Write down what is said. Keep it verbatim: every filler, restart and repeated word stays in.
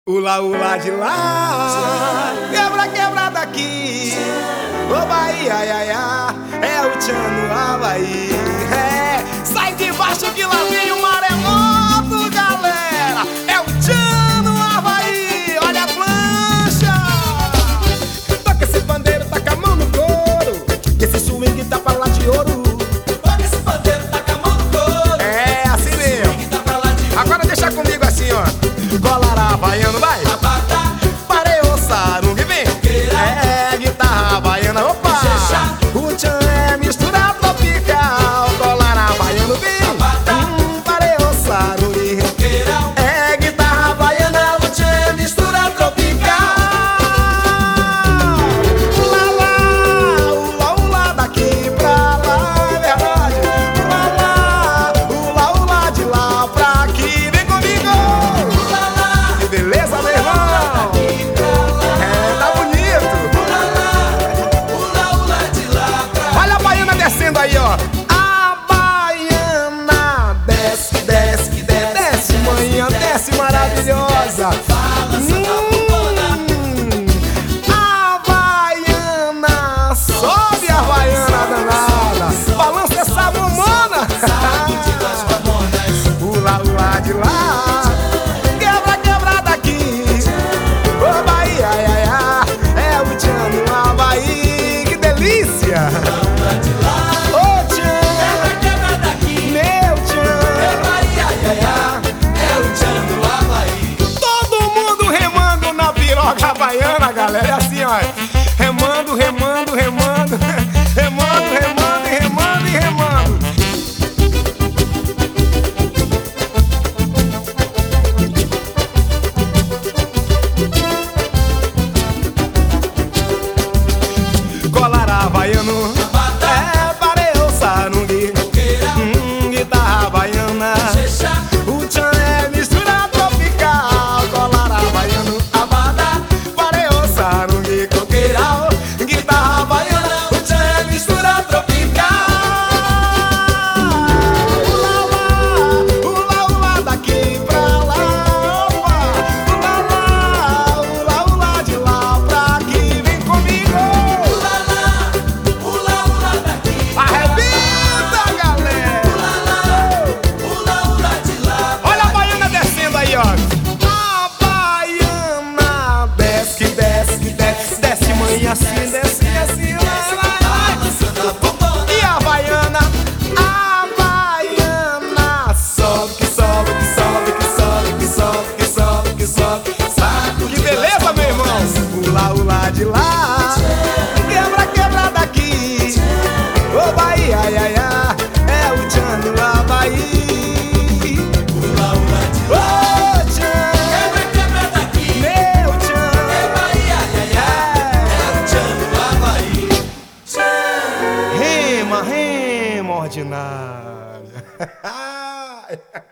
Ula, ula de lá, quebra, quebra daqui. Ô Bahia, ai, ai, ai, é o tchan no Havaí. É, sai de baixo que lá vem o maremoto, galera. É o tchan no Havaí, olha a plancha. Toca esse pandeiro, taca a mão no couro, que esse swing tá pra lá de ouro. Toca esse pandeiro, taca a mão no couro. É, assim mesmo. Tá pra lá de ouro. Agora deixa comigo assim, ó. Colará, baiano, vai. Pareou, sarungue, vem. É, guitarra baiana, opa. O tchan é mistura tropical. Colará, baiano, vem. Hum, pareou, sarungue. É, guitarra baiana, o tchan é mistura tropical. Lá, lá, ula, ula, daqui pra lá, é verdade. Lá, lá, ula, ula, de lá pra aqui. Vem comigo. Beleza, meu irmão? É, tá bonito. Olha a baiana descendo aí, ó. A baiana desce, desce, desce, desce, manhã, desce maravilhosa. Hum, a baiana sobe, a baiana danada. Balança essa mamona. Ula, ula de lá. Ô tchan, Quebra daqui, meu tchan, é Bahia, ai, ai, é o tchan do Havaí. todo mundo remando na piroca baiana, galera. É assim, ó. Remando, remando, remando, remando, remando, e remando e remando. Colará, baiano. É, pareou, sarungue. Hum, guitarra baiana. O tchan é mistura tropical. Colará, baiano. Abada, pareou, sarungue. Coqueiral, guitarra baiana. O tchan é mistura tropical. Ula, lá, ula, ula, daqui pra lá. Ula, lá, ula, ula, de lá pra aqui. Vem comigo. Arrebenta, galera! Olha a baiana descendo aí, ó. A baiana desce, que desce, que desce, desce, mãe, assim, desce, assim, lá, lá, lá. E a baiana, a baiana sobe, que sobe, que sobe, que sobe, que sobe, que sobe, que sobe, sabe? Que beleza, meu irmão! Ula, ula de lá, quebra, quebra daqui. Ô Bahia, ai, ai, ai, é o tchan do Havaí. Ô tchan, Quebra, quebra daqui, meu tchan, é Bahia, ai, ai, é o tchan do Havaí. rema, rema ordinária.